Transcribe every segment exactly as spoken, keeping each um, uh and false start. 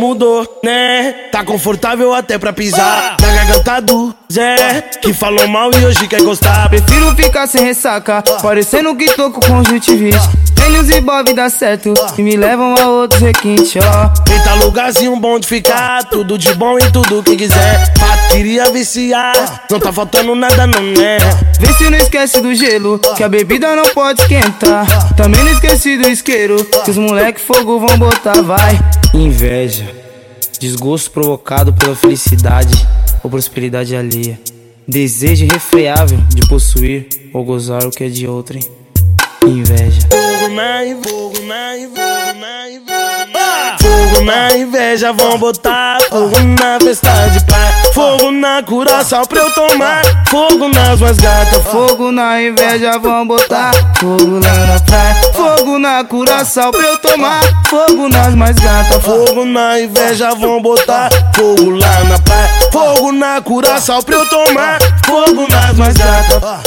mudou, né? Tá confortável até pra pisar na garganta do Zé, que falou mal e hoje quer gostar. Prefiro ficar sem ressaca, parecendo que tô com conjuntivite. Gênios e Bob dá certo e me levam a outros requintes, ó. Eita, lugarzinho bom de ficar, tudo de bom e tudo que quiser. Fato, queria viciar, não tá faltando nada não, né? Vê se não esquece do gelo, que a bebida não pode esquentar. Também não esqueci do isqueiro, que os moleque fogo vão botar, vai. Inveja, desgosto provocado pela felicidade ou prosperidade alheia. Desejo irrefreável de possuir ou gozar o que é de outrem. Inveja. Fogo na inveja, fogo na inveja, na inveja. Fogo na inveja, vão botar fogo na festa de praia. Fogo na curaçao pra eu tomar, fogo nas mais gatas. Fogo na inveja, vão botar fogo lá na praia. Fogo na curaçao pra eu tomar, fogo nas mais gatas. Fogo na inveja, vão botar fogo lá na praia. Fogo na curaçao pra eu tomar, fogo nas mais gatas.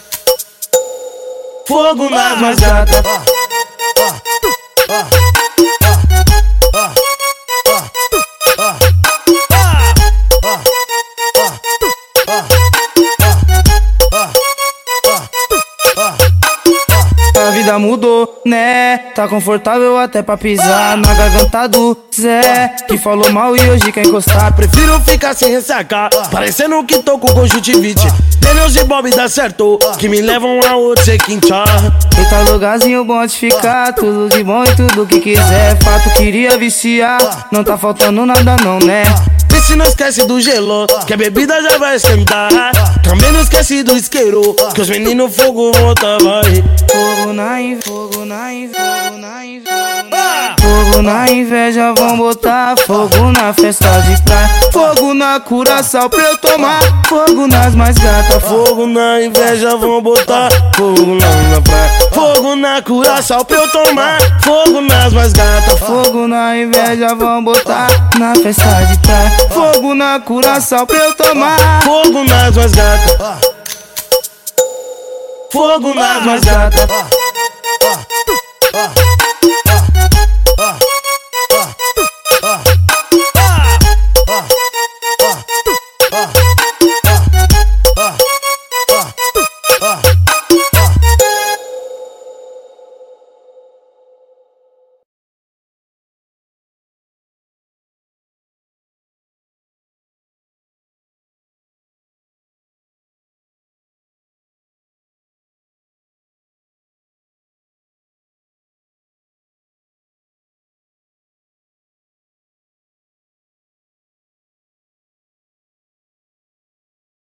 Fogo nas mais gatas. A vida mudou, né? Tá confortável até pra pisar na garganta do Zé, que falou mal e hoje quer encostar. Prefiro ficar sem ressacar, parecendo que tô com conjuntivite. Gênios e Bob dá certo, que me levam a outro requinte. Eita, lugarzinho bom de ficar, tudo de bom e tudo que quiser. Fato, queria viciar, não tá faltando nada não, né? Vê se não esquece do gelo, que a bebida já vai esquentar. Também não esquece do isqueiro, que os meninos fogo vão botar, vai. Fogo na inveja, fogo na inveja, fogo na inveja. Fogo na inveja, vão botar fogo na festa de praia. Fogo na curaçao pra eu tomar, fogo nas mais gatas. Fogo na inveja, vão botar fogo lá na praia. Fogo na curaçao pra eu tomar, fogo nas mais gatas. Fogo na inveja, vão botar na festa de praia. Fogo na curaçao pra eu tomar, fogo nas mais gatas. Fogo nas mais gatas.